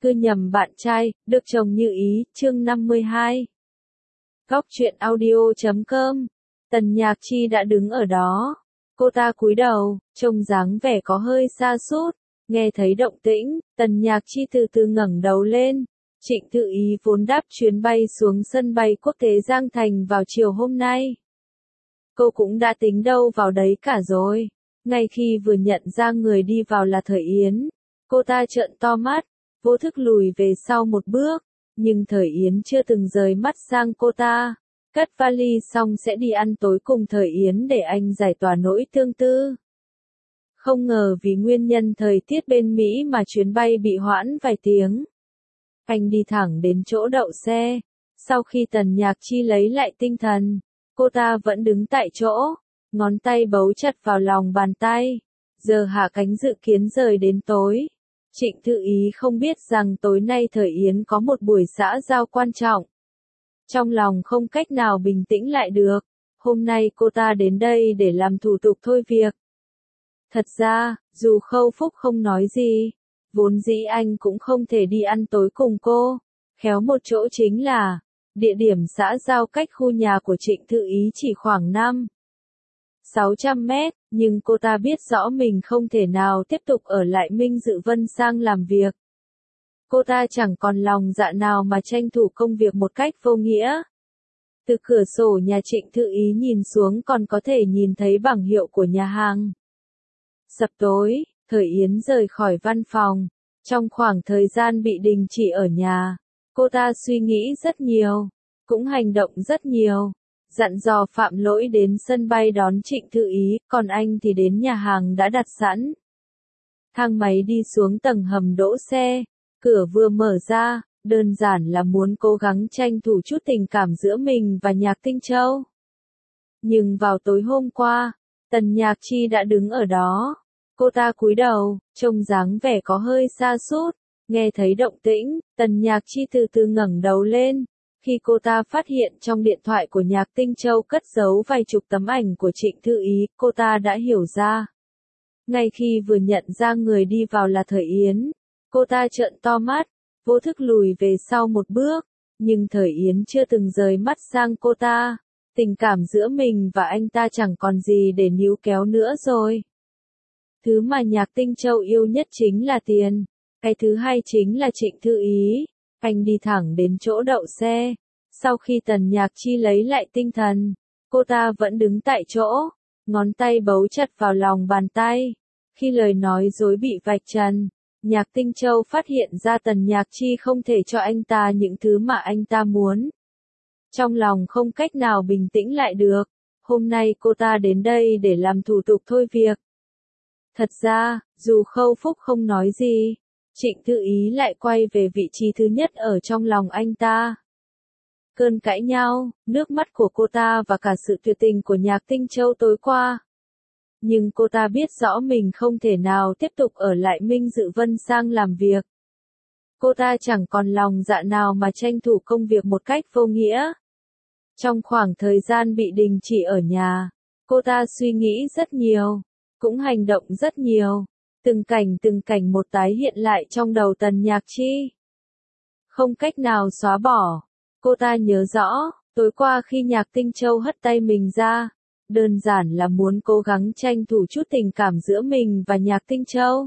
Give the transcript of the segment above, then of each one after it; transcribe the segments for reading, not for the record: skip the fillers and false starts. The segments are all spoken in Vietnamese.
Cứ nhầm bạn trai, được chồng như ý, chương 52. Góc truyện audio.com. Tần Nhạc Chi đã đứng ở đó. Cô ta cúi đầu, trông dáng vẻ có hơi sa sút. Nghe thấy động tĩnh, Tần Nhạc Chi từ từ ngẩng đầu lên. Trịnh Thư Ý vốn đáp chuyến bay xuống sân bay quốc tế Giang Thành vào chiều hôm nay. Cô cũng đã tính đâu vào đấy cả rồi. Ngay khi vừa nhận ra người đi vào là Thời Yến, cô ta trợn to mắt, vô thức lùi về sau một bước, nhưng Thời Yến chưa từng rời mắt sang cô ta. Cất vali xong sẽ đi ăn tối cùng Thời Yến để anh giải tỏa nỗi tương tư. Không ngờ vì nguyên nhân thời tiết bên Mỹ mà chuyến bay bị hoãn vài tiếng. Anh đi thẳng đến chỗ đậu xe. Sau khi Tần Nhạc Chi lấy lại tinh thần, cô ta vẫn đứng tại chỗ, ngón tay bấu chặt vào lòng bàn tay. Giờ hạ cánh dự kiến rời đến tối. Trịnh Thư Ý không biết rằng tối nay Thời Yến có một buổi xã giao quan trọng. Trong lòng không cách nào bình tĩnh lại được. Hôm nay cô ta đến đây để làm thủ tục thôi việc. Thật ra, dù Khâu Phúc không nói gì, vốn dĩ anh cũng không thể đi ăn tối cùng cô. Khéo một chỗ chính là, địa điểm xã giao cách khu nhà của Trịnh Thư Ý chỉ khoảng 500-600 mét, nhưng cô ta biết rõ mình không thể nào tiếp tục ở lại Minh Dự Vân sang làm việc. Cô ta chẳng còn lòng dạ nào mà tranh thủ công việc một cách vô nghĩa. Từ cửa sổ nhà Trịnh Thư Ý nhìn xuống còn có thể nhìn thấy bảng hiệu của nhà hàng. Sập tối, Thời Yến rời khỏi văn phòng. Trong khoảng thời gian bị đình chỉ ở nhà, cô ta suy nghĩ rất nhiều, cũng hành động rất nhiều. Dặn dò Phạm Lỗi đến sân bay đón Trịnh Thư Ý, còn anh thì đến nhà hàng đã đặt sẵn. Thang máy đi xuống tầng hầm đỗ xe, cửa vừa mở ra, đơn giản là muốn cố gắng tranh thủ chút tình cảm giữa mình và Nhạc Tinh Châu. Nhưng vào tối hôm qua, Tần Nhạc Chi đã đứng ở đó. Cô ta cúi đầu, trông dáng vẻ có hơi sa sút. Nghe thấy động tĩnh, Tần Nhạc Chi từ từ ngẩng đầu lên. Khi cô ta phát hiện trong điện thoại của Nhạc Tinh Châu cất giấu vài chục tấm ảnh của Trịnh Thư Ý, cô ta đã hiểu ra. Ngay khi vừa nhận ra người đi vào là Thời Yến, cô ta trợn to mắt, vô thức lùi về sau một bước, nhưng Thời Yến chưa từng rời mắt sang cô ta. Tình cảm giữa mình và anh ta chẳng còn gì để níu kéo nữa rồi. Thứ mà Nhạc Tinh Châu yêu nhất chính là tiền. Cái thứ hai chính là Trịnh Thư Ý. Anh đi thẳng đến chỗ đậu xe. Sau khi Tần Nhạc Chi lấy lại tinh thần, cô ta vẫn đứng tại chỗ, ngón tay bấu chặt vào lòng bàn tay. Khi lời nói dối bị vạch trần, Nhạc Tinh Châu phát hiện ra Tần Nhạc Chi không thể cho anh ta những thứ mà anh ta muốn. Trong lòng không cách nào bình tĩnh lại được. Hôm nay cô ta đến đây để làm thủ tục thôi việc. Thật ra, dù Khâu Phúc không nói gì, Trịnh Thư Ý lại quay về vị trí thứ nhất ở trong lòng anh ta. Cơn cãi nhau, nước mắt của cô ta và cả sự tuyệt tình của Nhạc Tinh Châu tối qua. Nhưng cô ta biết rõ mình không thể nào tiếp tục ở lại Minh Dự Vân sang làm việc. Cô ta chẳng còn lòng dạ nào mà tranh thủ công việc một cách vô nghĩa. Trong khoảng thời gian bị đình chỉ ở nhà, cô ta suy nghĩ rất nhiều, cũng hành động rất nhiều. Từng cảnh một tái hiện lại trong đầu Tần Nhạc Chi. Không cách nào xóa bỏ. Cô ta nhớ rõ, tối qua khi Nhạc Tinh Châu hất tay mình ra, đơn giản là muốn cố gắng tranh thủ chút tình cảm giữa mình và Nhạc Tinh Châu.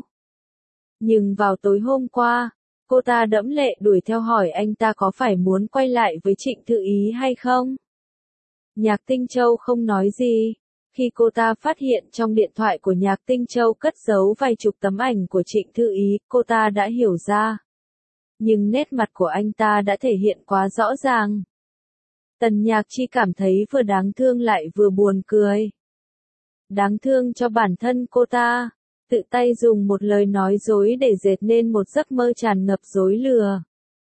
Nhưng vào tối hôm qua, cô ta đẫm lệ đuổi theo hỏi anh ta có phải muốn quay lại với Trịnh Thư Ý hay không. Nhạc Tinh Châu không nói gì. Khi cô ta phát hiện trong điện thoại của Nhạc Tinh Châu cất giấu vài chục tấm ảnh của Trịnh Thư Ý, cô ta đã hiểu ra. Nhưng nét mặt của anh ta đã thể hiện quá rõ ràng. Tần Nhạc Chi cảm thấy vừa đáng thương lại vừa buồn cười. Đáng thương cho bản thân cô ta, tự tay dùng một lời nói dối để dệt nên một giấc mơ tràn ngập dối lừa.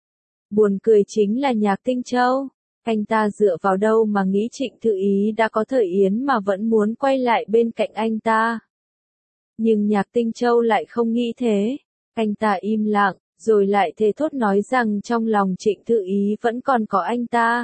Buồn cười chính là Nhạc Tinh Châu. Anh ta dựa vào đâu mà nghĩ Trịnh Thư Ý đã có Thời Yến mà vẫn muốn quay lại bên cạnh anh ta. Nhưng Nhạc Tinh Châu lại không nghĩ thế. Anh ta im lặng, rồi lại thề thốt nói rằng trong lòng Trịnh Thư Ý vẫn còn có anh ta.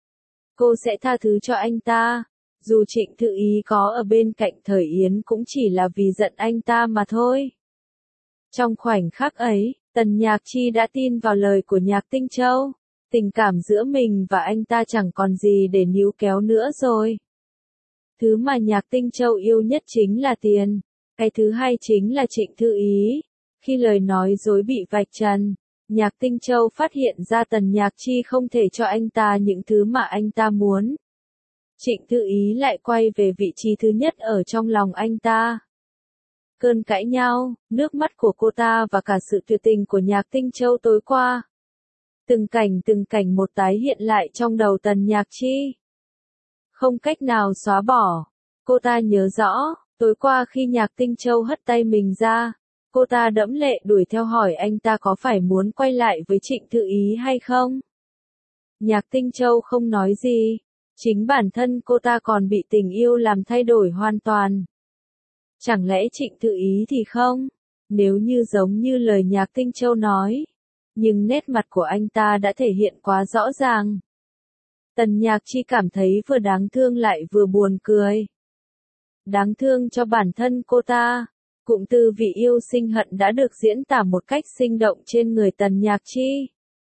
Cô sẽ tha thứ cho anh ta. Dù Trịnh Thư Ý có ở bên cạnh Thời Yến cũng chỉ là vì giận anh ta mà thôi. Trong khoảnh khắc ấy, Tần Nhạc Chi đã tin vào lời của Nhạc Tinh Châu. Tình cảm giữa mình và anh ta chẳng còn gì để níu kéo nữa rồi. Thứ mà Nhạc Tinh Châu yêu nhất chính là tiền. Cái thứ hai chính là Trịnh Thư Ý. Khi lời nói dối bị vạch trần, Nhạc Tinh Châu phát hiện ra Tần Nhạc Chi không thể cho anh ta những thứ mà anh ta muốn. Trịnh Thư Ý lại quay về vị trí thứ nhất ở trong lòng anh ta. Cơn cãi nhau, nước mắt của cô ta và cả sự tuyệt tình của Nhạc Tinh Châu tối qua. Từng cảnh một tái hiện lại trong đầu Tần Nhạc Chi. Không cách nào xóa bỏ. Cô ta nhớ rõ, tối qua khi Nhạc Tinh Châu hất tay mình ra, cô ta đẫm lệ đuổi theo hỏi anh ta có phải muốn quay lại với Trịnh Thư Ý hay không. Nhạc Tinh Châu không nói gì. Chính bản thân cô ta còn bị tình yêu làm thay đổi hoàn toàn. Chẳng lẽ Trịnh Thư Ý thì không? Nếu như giống như lời Nhạc Tinh Châu nói. Nhưng nét mặt của anh ta đã thể hiện quá rõ ràng. Tần Nhạc Chi cảm thấy vừa đáng thương lại vừa buồn cười. Đáng thương cho bản thân cô ta. Cụm từ vì yêu sinh hận đã được diễn tả một cách sinh động trên người Tần Nhạc Chi.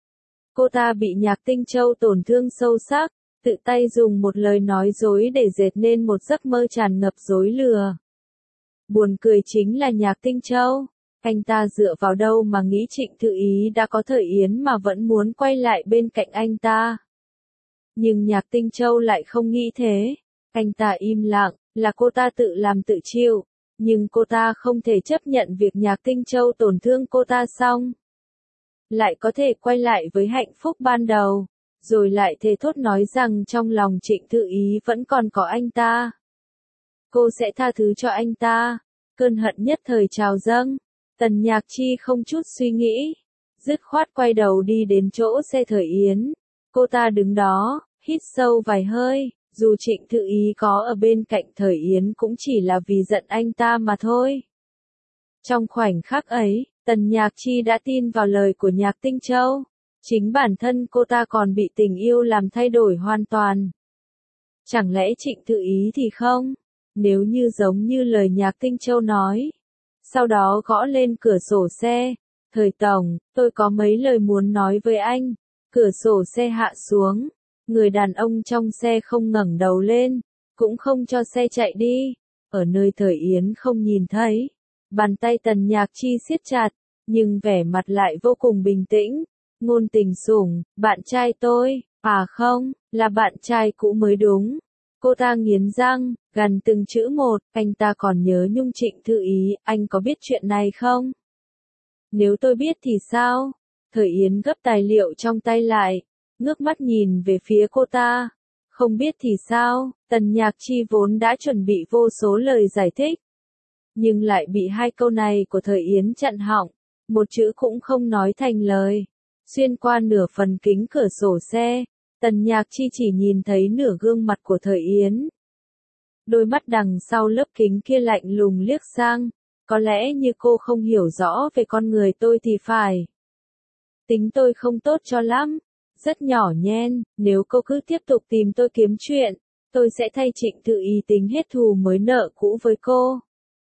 Cô ta bị Nhạc Tinh Châu tổn thương sâu sắc, tự tay dùng một lời nói dối để dệt nên một giấc mơ tràn ngập dối lừa. Buồn cười chính là Nhạc Tinh Châu. Anh ta dựa vào đâu mà nghĩ Trịnh Thư Ý đã có Thời Yến mà vẫn muốn quay lại bên cạnh anh ta. Nhưng Nhạc Tinh Châu lại không nghĩ thế. Anh ta im lặng, là cô ta tự làm tự chịu. Nhưng cô ta không thể chấp nhận việc Nhạc Tinh Châu tổn thương cô ta xong. Lại có thể quay lại với hạnh phúc ban đầu. Rồi lại thề thốt nói rằng trong lòng Trịnh Thư Ý vẫn còn có anh ta. Cô sẽ tha thứ cho anh ta. Cơn hận nhất thời trào dâng. Tần Nhạc Chi không chút suy nghĩ. Dứt khoát quay đầu đi đến chỗ xe Thời Yến. Cô ta đứng đó, hít sâu vài hơi. Dù Trịnh Thư Ý có ở bên cạnh Thời Yến cũng chỉ là vì giận anh ta mà thôi. Trong khoảnh khắc ấy, Tần Nhạc Chi đã tin vào lời của Nhạc Tinh Châu. Chính bản thân cô ta còn bị tình yêu làm thay đổi hoàn toàn. Chẳng lẽ Trịnh Thư Ý thì không? Nếu như giống như lời Nhạc Tinh Châu nói. Sau đó gõ lên cửa sổ xe. Thời Tổng, tôi có mấy lời muốn nói với anh. Cửa sổ xe hạ xuống. Người đàn ông trong xe không ngẩng đầu lên. Cũng không cho xe chạy đi. Ở nơi Thời Yến không nhìn thấy. Bàn tay Tần Nhạc Chi siết chặt. Nhưng vẻ mặt lại vô cùng bình tĩnh. Ngôn Tình Sủng, bạn trai tôi. À không, là bạn trai cũ mới đúng. Cô ta nghiến răng, gằn từng chữ một, anh ta còn nhớ nhung Trịnh Thư Ý, anh có biết chuyện này không? Nếu tôi biết thì sao? Thời Yến gấp tài liệu trong tay lại, ngước mắt nhìn về phía cô ta. Không biết thì sao? Tần Nhạc Chi vốn đã chuẩn bị vô số lời giải thích. Nhưng lại bị hai câu này của Thời Yến chặn họng, một chữ cũng không nói thành lời. Xuyên qua nửa phần kính cửa sổ xe, Tần Nhạc Chi chỉ nhìn thấy nửa gương mặt của Thời Yến. Đôi mắt đằng sau lớp kính kia lạnh lùng liếc sang, có lẽ như cô không hiểu rõ về con người tôi thì phải. Tính tôi không tốt cho lắm, rất nhỏ nhen, nếu cô cứ tiếp tục tìm tôi kiếm chuyện, tôi sẽ thay Trịnh Thư Ý tính hết thù mới nợ cũ với cô.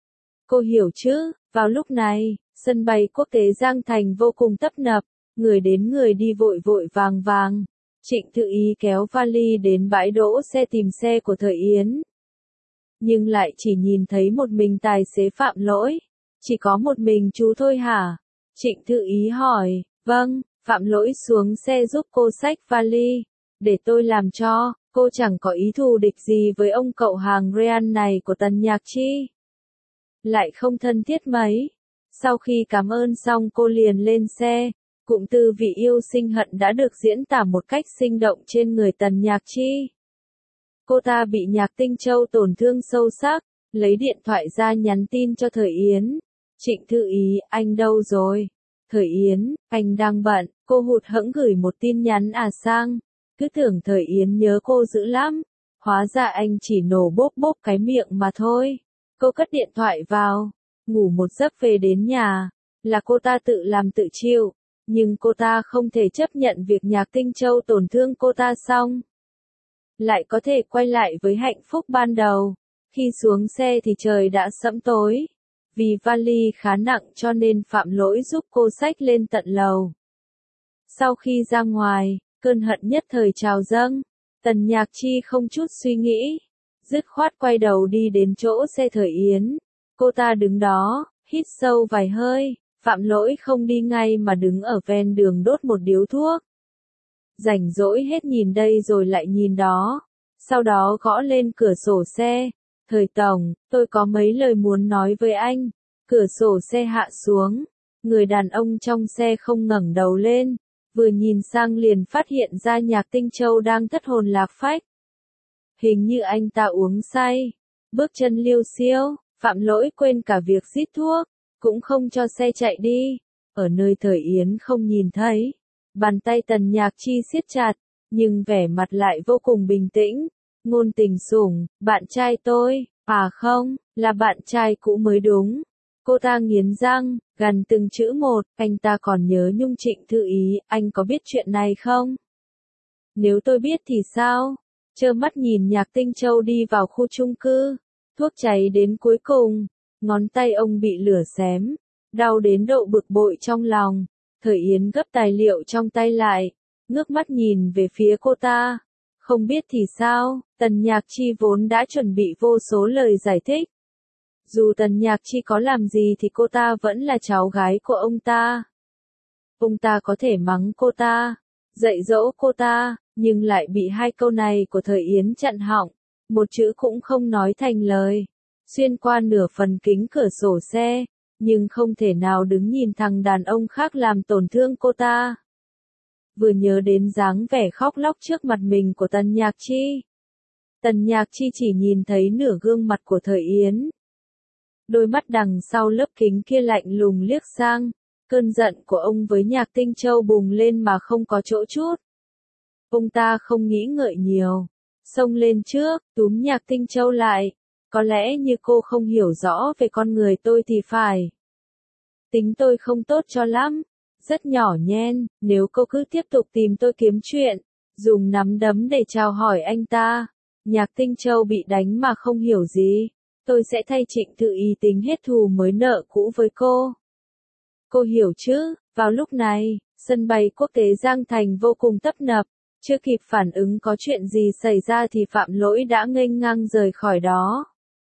Cô hiểu chứ? Vào lúc này, sân bay quốc tế Giang Thành vô cùng tấp nập, người đến người đi vội vội vàng vàng. Trịnh Thư Ý kéo vali đến bãi đỗ xe tìm xe của Thời Yến. Nhưng lại chỉ nhìn thấy một mình tài xế Phạm Lỗi. Chỉ có một mình chú thôi hả? Trịnh Thư Ý hỏi. Vâng, Phạm Lỗi xuống xe giúp cô xách vali. Để tôi làm cho, cô chẳng có ý thù địch gì với ông cậu hàng Real này của Tần Nhạc Chi. Lại không thân thiết mấy. Sau khi cảm ơn xong cô liền lên xe. Cụm từ vì yêu sinh hận đã được diễn tả một cách sinh động trên người Tần Nhạc Chi. Cô ta bị Nhạc Tinh Châu tổn thương sâu sắc, lấy điện thoại ra nhắn tin cho Thời Yến. Trịnh Thư Ý, anh đâu rồi? Thời Yến, anh đang bận, cô hụt hẫng gửi một tin nhắn sang. Cứ tưởng Thời Yến nhớ cô dữ lắm. Hóa ra anh chỉ nổ bốp bốp cái miệng mà thôi. Cô cất điện thoại vào, ngủ một giấc về đến nhà. Là cô ta tự làm tự chịu. Nhưng cô ta không thể chấp nhận việc Nhạc Tinh Châu tổn thương cô ta xong. Lại có thể quay lại với hạnh phúc ban đầu. Khi xuống xe thì trời đã sẫm tối. Vì vali khá nặng cho nên Phạm Lỗi giúp cô xách lên tận lầu. Sau khi ra ngoài, cơn hận nhất thời trào dâng. Tần Nhạc Chi không chút suy nghĩ, dứt khoát quay đầu đi đến chỗ xe Thời Yến. Cô ta đứng đó, hít sâu vài hơi, Phạm Lỗi không đi ngay mà đứng ở ven đường đốt một điếu thuốc. Rảnh rỗi hết nhìn đây rồi lại nhìn đó, sau đó gõ lên cửa sổ xe. Thời tổng, tôi có mấy lời muốn nói với anh. Cửa sổ xe hạ xuống, người đàn ông trong xe không ngẩng đầu lên, vừa nhìn sang liền phát hiện ra Nhạc Tinh Châu đang thất hồn lạc phách. Hình như anh ta uống say, bước chân liêu xiêu, Phạm Lỗi quên cả việc rít thuốc, cũng không cho xe chạy đi. Ở nơi Thời Yến không nhìn thấy, bàn tay Tần Nhạc Chi siết chặt, nhưng vẻ mặt lại vô cùng bình tĩnh. Ngôn Tình Sủng, bạn trai tôi, à không, là bạn trai cũ mới đúng. Cô ta nghiến răng, gằn từng chữ một, anh ta còn nhớ Nhung Trịnh Thư Ý, anh có biết chuyện này không? Nếu tôi biết thì sao? Trơ mắt nhìn Nhạc Tinh Châu đi vào khu chung cư, thuốc cháy đến cuối cùng, ngón tay ông bị lửa xém, đau đến độ bực bội trong lòng. Thời Yến gấp tài liệu trong tay lại, ngước mắt nhìn về phía cô ta. Không biết thì sao, Tần Nhạc Chi vốn đã chuẩn bị vô số lời giải thích. Dù Tần Nhạc Chi có làm gì thì cô ta vẫn là cháu gái của ông ta. Ông ta có thể mắng cô ta, dạy dỗ cô ta, nhưng lại bị hai câu này của Thời Yến chặn họng, một chữ cũng không nói thành lời. Xuyên qua nửa phần kính cửa sổ xe, nhưng không thể nào đứng nhìn thằng đàn ông khác làm tổn thương cô ta. Vừa nhớ đến dáng vẻ khóc lóc trước mặt mình của Tần Nhạc Chi. Tần Nhạc Chi chỉ nhìn thấy nửa gương mặt của Thời Yến. Đôi mắt đằng sau lớp kính kia lạnh lùng liếc sang, cơn giận của ông với Nhạc Tinh Châu bùng lên mà không có chỗ chút. Ông ta không nghĩ ngợi nhiều, xông lên trước, túm Nhạc Tinh Châu lại. Có lẽ như cô không hiểu rõ về con người tôi thì phải. Tính tôi không tốt cho lắm, rất nhỏ nhen, nếu cô cứ tiếp tục tìm tôi kiếm chuyện, dùng nắm đấm để chào hỏi anh ta. Nhạc Tinh Châu bị đánh mà không hiểu gì, tôi sẽ thay Trịnh Thư Ý tính hết thù mới nợ cũ với cô. Cô hiểu chứ? Vào lúc này, sân bay quốc tế Giang Thành vô cùng tấp nập, chưa kịp phản ứng có chuyện gì xảy ra thì Phạm Lỗi đã nghênh ngang rời khỏi đó.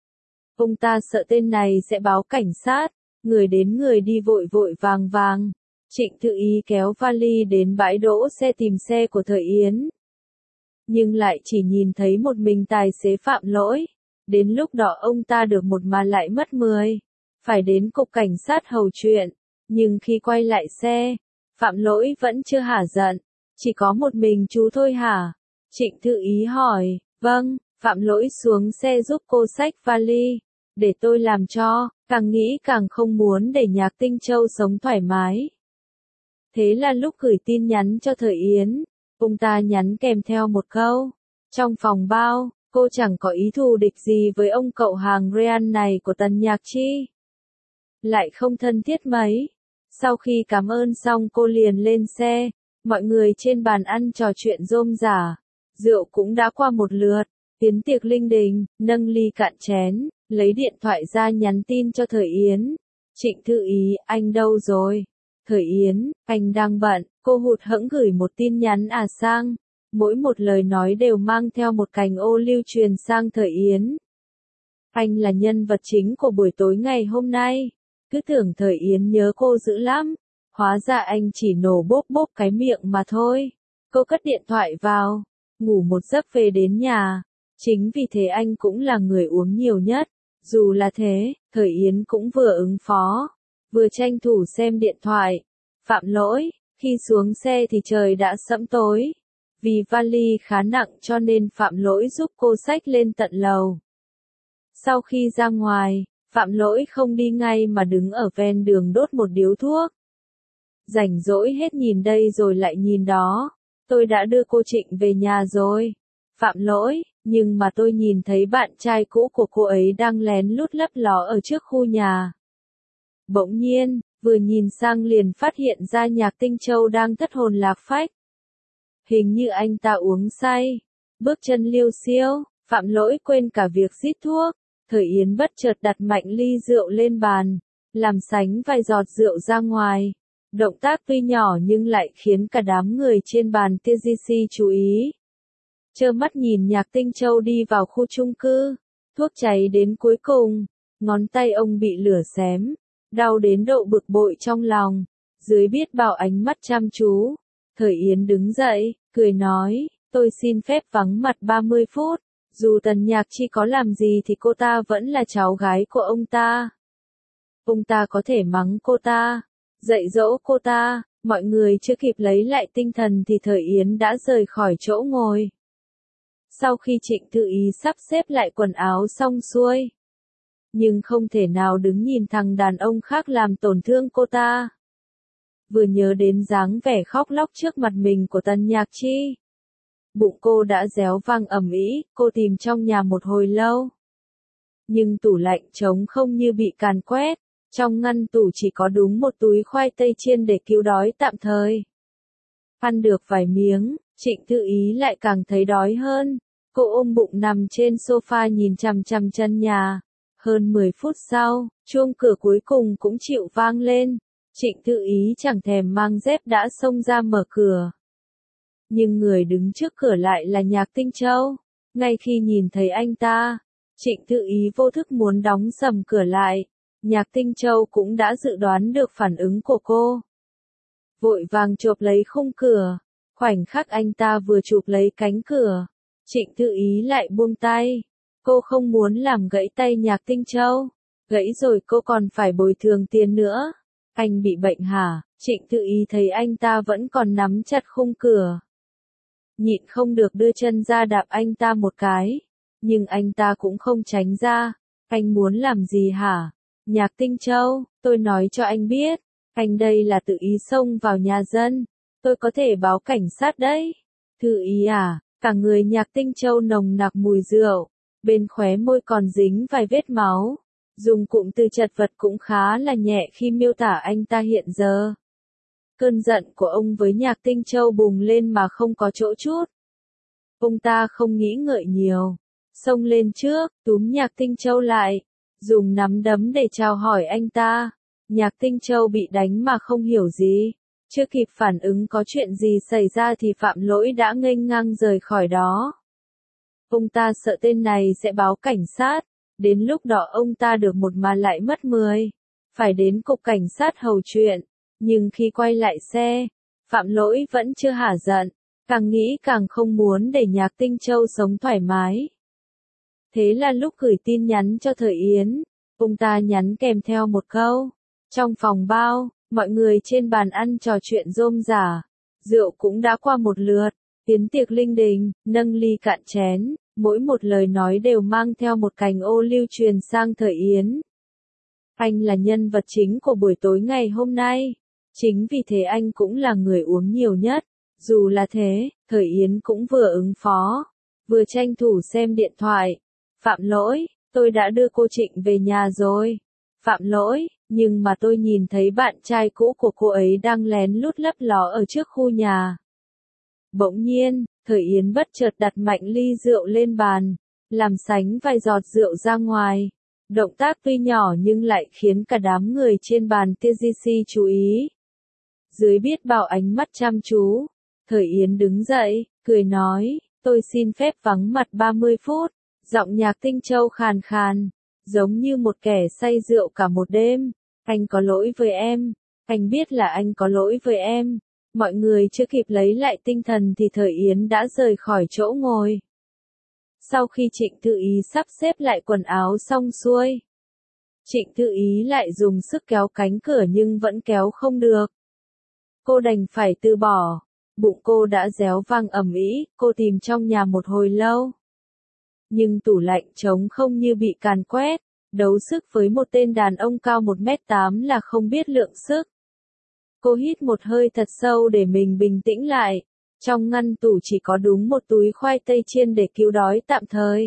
Ông ta sợ tên này sẽ báo cảnh sát, người đến người đi vội vội vàng vàng. Trịnh Thư Ý kéo vali đến bãi đỗ xe tìm xe của Thời Yến. Nhưng lại chỉ nhìn thấy một mình tài xế Phạm Lỗi. Đến lúc đó ông ta được một mà lại mất 10. Phải đến cục cảnh sát hầu chuyện. Nhưng khi quay lại xe, Phạm Lỗi vẫn chưa hả giận. Chỉ có một mình chú thôi hả? Trịnh Thư Ý hỏi. Vâng, Phạm Lỗi xuống xe giúp cô xách vali. Để tôi làm cho, càng nghĩ càng không muốn để Nhạc Tinh Châu sống thoải mái. Thế là lúc gửi tin nhắn cho Thời Yến, ông ta nhắn kèm theo một câu. Trong phòng bao, cô chẳng có ý thù địch gì với ông cậu hàng Ryan này của Tần Nhạc Chi. Lại không thân thiết mấy. Sau khi cảm ơn xong cô liền lên xe, mọi người trên bàn ăn trò chuyện rôm rả. Rượu cũng đã qua một lượt, tiến tiệc linh đình, nâng ly cạn chén, lấy điện thoại ra nhắn tin cho Thời Yến. Trịnh Thư Ý, anh đâu rồi? Thời Yến, anh đang bận, cô hụt hẫng gửi một tin nhắn sang. Mỗi một lời nói đều mang theo một cành ô liu truyền sang Thời Yến. Anh là nhân vật chính của buổi tối ngày hôm nay. Cứ tưởng Thời Yến nhớ cô dữ lắm. Hóa ra anh chỉ nổ bốp bốp cái miệng mà thôi. Cô cất điện thoại vào, ngủ một giấc về đến nhà. Chính vì thế anh cũng là người uống nhiều nhất. Dù là thế, Thời Yến cũng vừa ứng phó, vừa tranh thủ xem điện thoại. Phạm Lỗi, khi xuống xe thì trời đã sẫm tối. Vì vali khá nặng cho nên Phạm Lỗi giúp cô xách lên tận lầu. Sau khi ra ngoài, Phạm Lỗi không đi ngay mà đứng ở ven đường đốt một điếu thuốc. Rảnh rỗi hết nhìn đây rồi lại nhìn đó. Tôi đã đưa cô Trịnh về nhà rồi. Phạm Lỗi, nhưng mà tôi nhìn thấy bạn trai cũ của cô ấy đang lén lút lấp ló ở trước khu nhà. Bỗng nhiên, vừa nhìn sang liền phát hiện ra Nhạc Tinh Châu đang thất hồn lạc phách. Hình như anh ta uống say, bước chân liêu xiêu, Phạm Lỗi quên cả việc rít thuốc. Thời Yến bất chợt đặt mạnh ly rượu lên bàn, làm sánh vài giọt rượu ra ngoài. Động tác tuy nhỏ nhưng lại khiến cả đám người trên bàn TGC chú ý. Trơ mắt nhìn Nhạc Tinh Châu đi vào khu chung cư, thuốc cháy đến cuối cùng, ngón tay ông bị lửa xém, đau đến độ bực bội trong lòng, dưới biết bao ánh mắt chăm chú. Thời Yến đứng dậy, cười nói, tôi xin phép vắng mặt 30 phút, dù Tần Nhạc Chi có làm gì thì cô ta vẫn là cháu gái của ông ta. Ông ta có thể mắng cô ta, dạy dỗ cô ta, mọi người chưa kịp lấy lại tinh thần thì Thời Yến đã rời khỏi chỗ ngồi. Sau khi Trịnh Thư Ý sắp xếp lại quần áo xong xuôi, nhưng không thể nào đứng nhìn thằng đàn ông khác làm tổn thương cô ta. Vừa nhớ đến dáng vẻ khóc lóc trước mặt mình của Tần Nhạc Chi, bụng cô đã réo vang ầm ĩ, cô tìm trong nhà một hồi lâu. Nhưng tủ lạnh trống không như bị càn quét, trong ngăn tủ chỉ có đúng một túi khoai tây chiên để cứu đói tạm thời. Ăn được vài miếng, Trịnh Thư Ý lại càng thấy đói hơn. Cô ôm bụng nằm trên sofa nhìn chằm chằm chân nhà. Hơn 10 phút sau, chuông cửa cuối cùng cũng chịu vang lên. Trịnh Thư Ý chẳng thèm mang dép đã xông ra mở cửa. Nhưng người đứng trước cửa lại là Nhạc Tinh Châu. Ngay khi nhìn thấy anh ta, Trịnh Thư Ý vô thức muốn đóng sầm cửa lại. Nhạc Tinh Châu cũng đã dự đoán được phản ứng của cô. Vội vàng chộp lấy khung cửa. Khoảnh khắc anh ta vừa chụp lấy cánh cửa, Trịnh Thư Ý lại buông tay. Cô không muốn làm gãy tay Nhạc Tinh Châu. Gãy rồi cô còn phải bồi thường tiền nữa. Anh bị bệnh hả? Trịnh Thư Ý thấy anh ta vẫn còn nắm chặt khung cửa. Nhịn không được đưa chân ra đạp anh ta một cái. Nhưng anh ta cũng không tránh ra. Anh muốn làm gì hả? Nhạc Tinh Châu, tôi nói cho anh biết. Anh đây là tự ý xông vào nhà dân. Tôi có thể báo cảnh sát đấy. Thư Ý à? Cả người Nhạc Tinh Châu nồng nặc mùi rượu. Bên khóe môi còn dính vài vết máu. Dùng cụm từ chật vật cũng khá là nhẹ khi miêu tả anh ta hiện giờ. Cơn giận của ông với Nhạc Tinh Châu bùng lên mà không có chỗ chút. Ông ta không nghĩ ngợi nhiều. Xông lên trước, túm Nhạc Tinh Châu lại. Dùng nắm đấm để chào hỏi anh ta. Nhạc Tinh Châu bị đánh mà không hiểu gì. Chưa kịp phản ứng có chuyện gì xảy ra thì Phạm Lỗi đã nghênh ngang rời khỏi đó. Ông ta sợ tên này sẽ báo cảnh sát. Đến lúc đó ông ta được một mà lại mất 10. Phải đến cục cảnh sát hầu chuyện. Nhưng khi quay lại xe, Phạm Lỗi vẫn chưa hả giận. Càng nghĩ càng không muốn để Nhạc Tinh Châu sống thoải mái. Thế là lúc gửi tin nhắn cho Thời Yến, ông ta nhắn kèm theo một câu. Trong phòng bao, mọi người trên bàn ăn trò chuyện rôm rả. Rượu cũng đã qua một lượt. Tiến tiệc linh đình, nâng ly cạn chén. Mỗi một lời nói đều mang theo một cành ô lưu truyền sang Thời Yến. Anh là nhân vật chính của buổi tối ngày hôm nay. Chính vì thế anh cũng là người uống nhiều nhất. Dù là thế, Thời Yến cũng vừa ứng phó, vừa tranh thủ xem điện thoại. Phạm Lỗi, tôi đã đưa cô Trịnh về nhà rồi. Phạm Lỗi, nhưng mà tôi nhìn thấy bạn trai cũ của cô ấy đang lén lút lấp ló ở trước khu nhà. Bỗng nhiên, Thời Yến bất chợt đặt mạnh ly rượu lên bàn, làm sánh vài giọt rượu ra ngoài. Động tác tuy nhỏ nhưng lại khiến cả đám người trên bàn TGC chú ý. Dưới biết bao ánh mắt chăm chú, Thời Yến đứng dậy, cười nói, tôi xin phép vắng mặt 30 phút. Giọng Nhạc Tinh Châu khàn khàn, giống như một kẻ say rượu cả một đêm. Anh có lỗi với em. Anh biết là anh có lỗi với em. Mọi người chưa kịp lấy lại tinh thần thì Thời Yến đã rời khỏi chỗ ngồi. Sau khi Trịnh Thư Ý sắp xếp lại quần áo xong xuôi, Trịnh Thư Ý lại dùng sức kéo cánh cửa nhưng vẫn kéo không được. Cô đành phải từ bỏ. Bụng cô đã réo vang ầm ĩ, cô tìm trong nhà một hồi lâu. Nhưng tủ lạnh trống không như bị càn quét. Đấu sức với một tên đàn ông cao 1m8 là không biết lượng sức. Cô hít một hơi thật sâu để mình bình tĩnh lại. Trong ngăn tủ chỉ có đúng một túi khoai tây chiên để cứu đói tạm thời.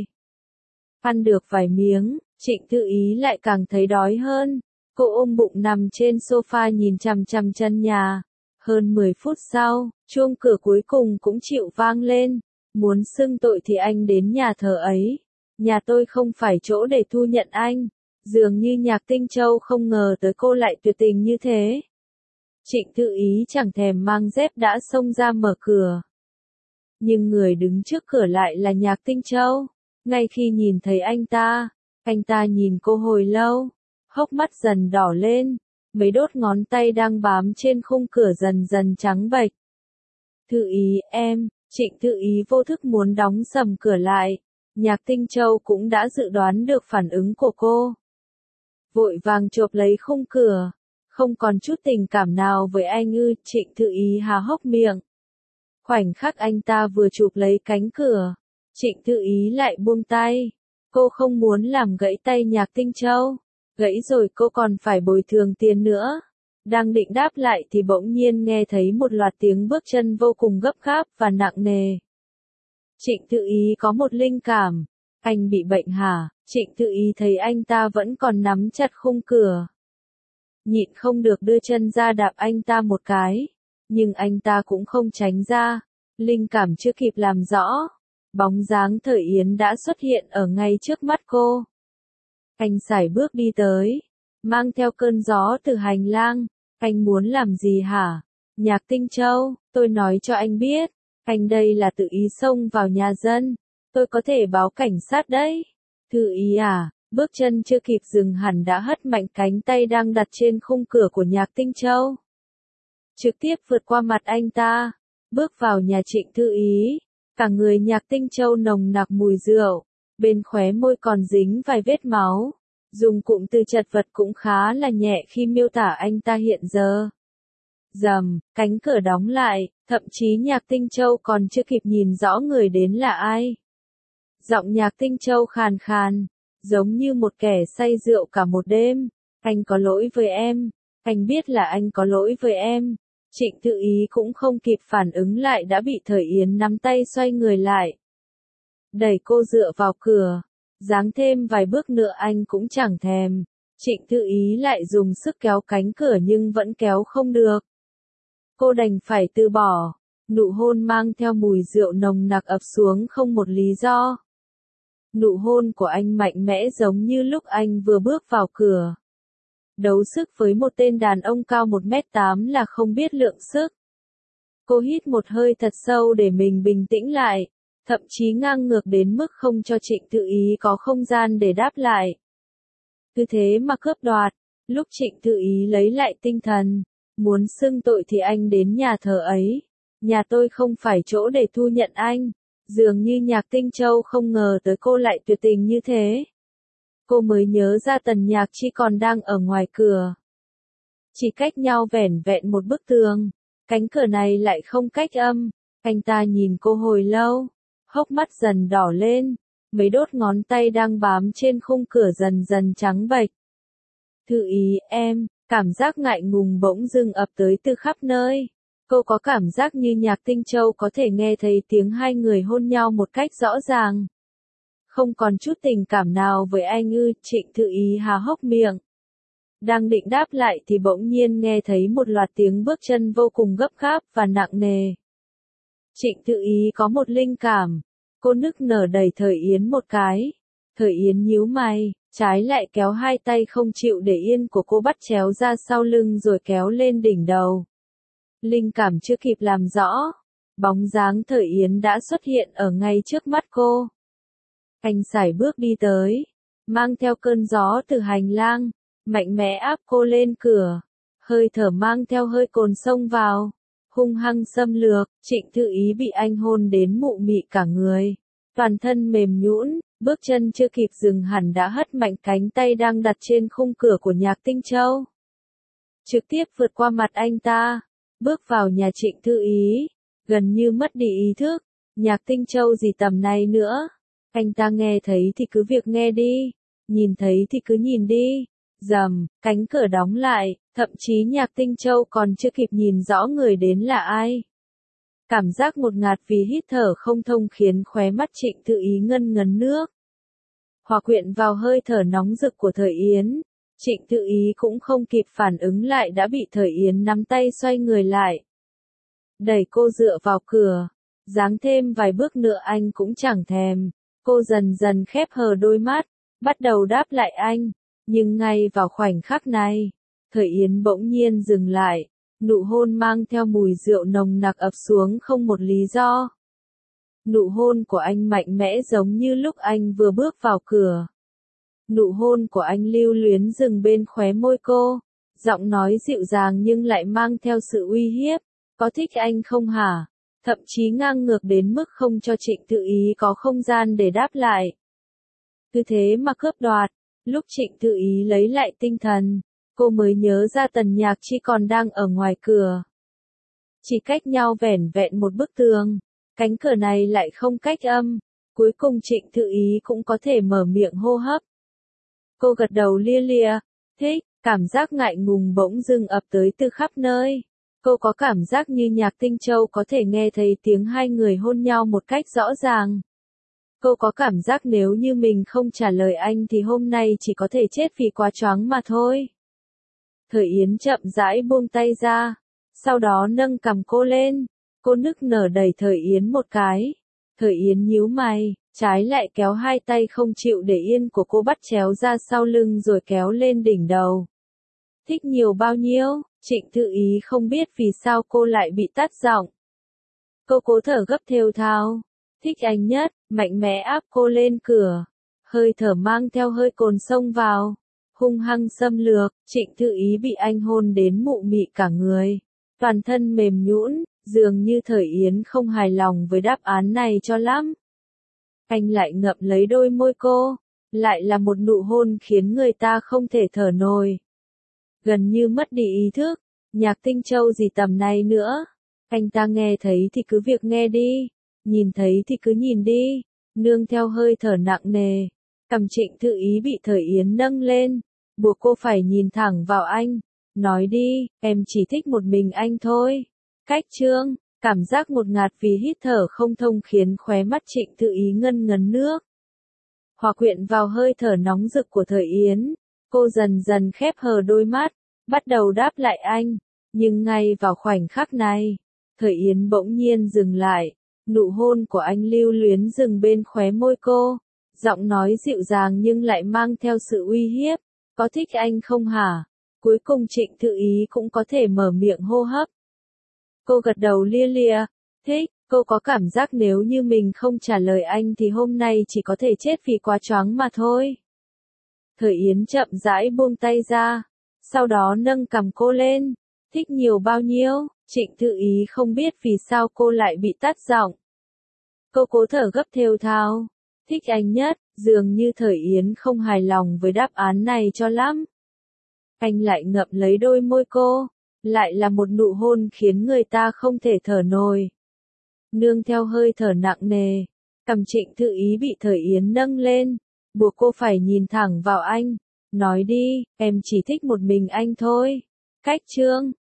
Ăn được vài miếng, Trịnh Thư Ý lại càng thấy đói hơn. Cô ôm bụng nằm trên sofa nhìn chằm chằm chân nhà. Hơn 10 phút sau, chuông cửa cuối cùng cũng chịu vang lên. Muốn xưng tội thì anh đến nhà thờ ấy. Nhà tôi không phải chỗ để thu nhận anh. Dường như Nhạc Tinh Châu không ngờ tới cô lại tuyệt tình như thế. Trịnh Thư Ý chẳng thèm mang dép đã xông ra mở cửa. Nhưng người đứng trước cửa lại là Nhạc Tinh Châu. Ngay khi nhìn thấy anh ta nhìn cô hồi lâu, hốc mắt dần đỏ lên, mấy đốt ngón tay đang bám trên khung cửa dần dần trắng bệch. Thư Ý em, Trịnh Thư Ý vô thức muốn đóng sầm cửa lại. Nhạc Tinh Châu cũng đã dự đoán được phản ứng của cô. Vội vàng chộp lấy khung cửa. Không còn chút tình cảm nào với anh ư? Trịnh Thư Ý há hốc miệng. Khoảnh khắc anh ta vừa chụp lấy cánh cửa, Trịnh Thư Ý lại buông tay. Cô không muốn làm gãy tay Nhạc Tinh Châu. Gãy rồi cô còn phải bồi thường tiền nữa. Đang định đáp lại thì bỗng nhiên nghe thấy một loạt tiếng bước chân vô cùng gấp gáp và nặng nề. Trịnh Thư Ý có một linh cảm. Anh bị bệnh hả? Trịnh Thư Ý thấy anh ta vẫn còn nắm chặt khung cửa. Nhịn không được đưa chân ra đạp anh ta một cái. Nhưng anh ta cũng không tránh ra. Linh cảm chưa kịp làm rõ. Bóng dáng Thời Yến đã xuất hiện ở ngay trước mắt cô. Anh sải bước đi tới. Mang theo cơn gió từ hành lang. Anh muốn làm gì hả? Nhạc Tinh Châu, tôi nói cho anh biết. Anh đây là tự ý xông vào nhà dân. Tôi có thể báo cảnh sát đấy. Thư Ý à, bước chân chưa kịp dừng hẳn đã hất mạnh cánh tay đang đặt trên khung cửa của Nhạc Tinh Châu. Trực tiếp vượt qua mặt anh ta, bước vào nhà Trịnh Thư Ý. Cả người Nhạc Tinh Châu nồng nặc mùi rượu, bên khóe môi còn dính vài vết máu. Dùng cụm từ chật vật cũng khá là nhẹ khi miêu tả anh ta hiện giờ. Rầm, cánh cửa đóng lại, thậm chí Nhạc Tinh Châu còn chưa kịp nhìn rõ người đến là ai. Giọng Nhạc Tinh Châu khàn khàn, giống như một kẻ say rượu cả một đêm. Anh có lỗi với em, anh biết là anh có lỗi với em. Trịnh Thư Ý cũng không kịp phản ứng lại đã bị Thời Yến nắm tay xoay người lại. Đẩy cô dựa vào cửa, giáng thêm vài bước nữa anh cũng chẳng thèm. Trịnh Thư Ý lại dùng sức kéo cánh cửa nhưng vẫn kéo không được. Cô đành phải từ bỏ. Nụ hôn mang theo mùi rượu nồng nặc ập xuống không một lý do. Nụ hôn của anh mạnh mẽ giống như lúc anh vừa bước vào cửa. Đấu sức với một tên đàn ông cao 1m8 là không biết lượng sức. Cô hít một hơi thật sâu để mình bình tĩnh lại, thậm chí ngang ngược đến mức không cho Trịnh Thư Ý có không gian để đáp lại. Cứ thế mà cướp đoạt. Lúc Trịnh Thư Ý lấy lại tinh thần, muốn xưng tội thì anh đến nhà thờ ấy. Nhà tôi không phải chỗ để thu nhận anh. Dường như Nhạc Tinh Châu không ngờ tới cô lại tuyệt tình như thế. Cô mới nhớ ra Tần Nhạc Chi còn đang ở ngoài cửa. Chỉ cách nhau vẻn vẹn một bức tường. Cánh cửa này lại không cách âm. Anh ta nhìn cô hồi lâu. Hốc mắt dần đỏ lên. Mấy đốt ngón tay đang bám trên khung cửa dần dần trắng bệch. Thư Ý em, cảm giác ngại ngùng bỗng dưng ập tới từ khắp nơi. Cô có cảm giác như Nhạc Tinh Châu có thể nghe thấy tiếng hai người hôn nhau một cách rõ ràng. Không còn chút tình cảm nào với anh ư? Trịnh Thư Ý há hốc miệng. Đang định đáp lại thì bỗng nhiên nghe thấy một loạt tiếng bước chân vô cùng gấp gáp và nặng nề. Trịnh Thư Ý có một linh cảm. Cô nức nở đẩy Thời Yến một cái. Thời Yến nhíu mày, trái lại kéo hai tay không chịu để yên của cô bắt chéo ra sau lưng rồi kéo lên đỉnh đầu. Linh cảm chưa kịp làm rõ. Bóng dáng Thời Yến đã xuất hiện ở ngay trước mắt cô. Anh sải bước đi tới, mang theo cơn gió từ hành lang, mạnh mẽ áp cô lên cửa. Hơi thở mang theo hơi cồn xông vào, hung hăng xâm lược. Trịnh Thư Ý bị anh hôn đến mụ mị cả người, toàn thân mềm nhũn, bước chân chưa kịp dừng hẳn đã hất mạnh cánh tay đang đặt trên khung cửa của Nhạc Tinh Châu. Trực tiếp vượt qua mặt anh ta, bước vào nhà Trịnh Thư Ý, gần như mất đi ý thức. Nhạc Tinh Châu gì tầm này nữa? Anh ta nghe thấy thì cứ việc nghe đi, nhìn thấy thì cứ nhìn đi. Rầm, cánh cửa đóng lại, thậm chí Nhạc Tinh Châu còn chưa kịp nhìn rõ người đến là ai. Cảm giác ngột ngạt vì hít thở không thông khiến khóe mắt Trịnh Thư Ý ngân ngấn nước. Hòa quyện vào hơi thở nóng rực của Thời Yến, Trịnh Thư Ý cũng không kịp phản ứng lại đã bị Thời Yến nắm tay xoay người lại. Đẩy cô dựa vào cửa, giáng thêm vài bước nữa anh cũng chẳng thèm. Cô dần dần khép hờ đôi mắt, bắt đầu đáp lại anh. Nhưng ngay vào khoảnh khắc này, Thời Yến bỗng nhiên dừng lại. Nụ hôn mang theo mùi rượu nồng nặc ập xuống không một lý do. Nụ hôn của anh mạnh mẽ giống như lúc anh vừa bước vào cửa. Nụ hôn của anh lưu luyến dừng bên khóe môi cô. Giọng nói dịu dàng nhưng lại mang theo sự uy hiếp. Có thích anh không hả? Thậm chí ngang ngược đến mức không cho Trịnh Tự Ý có không gian để đáp lại. Cứ thế mà cướp đoạt. Lúc Trịnh Tự Ý lấy lại tinh thần, cô mới nhớ ra Tần Nhạc Chi còn đang ở ngoài cửa. Chỉ cách nhau vẻn vẹn một bức tường, cánh cửa này lại không cách âm. Cuối cùng Trịnh Tự Ý cũng có thể mở miệng hô hấp. Cô gật đầu lia lịa, thích, cảm giác ngại ngùng bỗng dưng ập tới từ khắp nơi. Cô có cảm giác như Nhạc Tinh Châu có thể nghe thấy tiếng hai người hôn nhau một cách rõ ràng. Cô có cảm giác nếu như mình không trả lời anh thì hôm nay chỉ có thể chết vì quá choáng mà thôi. Thời Yến chậm rãi buông tay ra, sau đó nâng cằm cô lên. Cô nức nở đẩy Thời Yến một cái. Thời Yến nhíu mày, trái lại kéo hai tay không chịu để yên của cô bắt chéo ra sau lưng rồi kéo lên đỉnh đầu. Thích nhiều bao nhiêu? Trịnh Tự Ý không biết vì sao cô lại bị tắt giọng. Cô cố thở gấp thều thào. Thích anh nhất, mạnh mẽ áp cô lên cửa. Hơi thở mang theo hơi cồn xông vào. Hung hăng xâm lược, Trịnh Tự Ý bị anh hôn đến mụ mị cả người. Toàn thân mềm nhũn, dường như Thời Yến không hài lòng với đáp án này cho lắm. Anh lại ngậm lấy đôi môi cô. Lại là một nụ hôn khiến người ta không thể thở nổi. Gần như mất đi ý thức. Nhạc Tinh Châu gì tầm này nữa. Anh ta nghe thấy thì cứ việc nghe đi. Nhìn thấy thì cứ nhìn đi. Nương theo hơi thở nặng nề. Cằm Trịnh Tự Ý bị Thời Yến nâng lên. Buộc cô phải nhìn thẳng vào anh. Nói đi, em chỉ thích một mình anh thôi. Cách chương, cảm giác ngột ngạt vì hít thở không thông khiến khóe mắt Trịnh Tự Ý ngân ngấn nước. Hòa quyện vào hơi thở nóng rực của Thời Yến. Cô dần dần khép hờ đôi mắt, bắt đầu đáp lại anh. Nhưng ngay vào khoảnh khắc này, Thời Yến bỗng nhiên dừng lại. Nụ hôn của anh lưu luyến dừng bên khóe môi cô. Giọng nói dịu dàng nhưng lại mang theo sự uy hiếp. Có thích anh không hả? Cuối cùng Trịnh Tự Ý cũng có thể mở miệng hô hấp. Cô gật đầu lia lịa. Thích, cô có cảm giác nếu như mình không trả lời anh thì hôm nay chỉ có thể chết vì quá choáng mà thôi. Thời Yến chậm rãi buông tay ra. Sau đó nâng cằm cô lên. Thích nhiều bao nhiêu? Trịnh Tự Ý không biết vì sao cô lại bị tắt giọng. Cô cố thở gấp thều thào. Thích anh nhất, dường như Thời Yến không hài lòng với đáp án này cho lắm. Anh lại ngậm lấy đôi môi cô. Lại là một nụ hôn khiến người ta không thể thở nổi. Nương theo hơi thở nặng nề. Cằm Trịnh Tự Ý bị Thời Yến nâng lên. Buộc cô phải nhìn thẳng vào anh. Nói đi, em chỉ thích một mình anh thôi. Cách chương,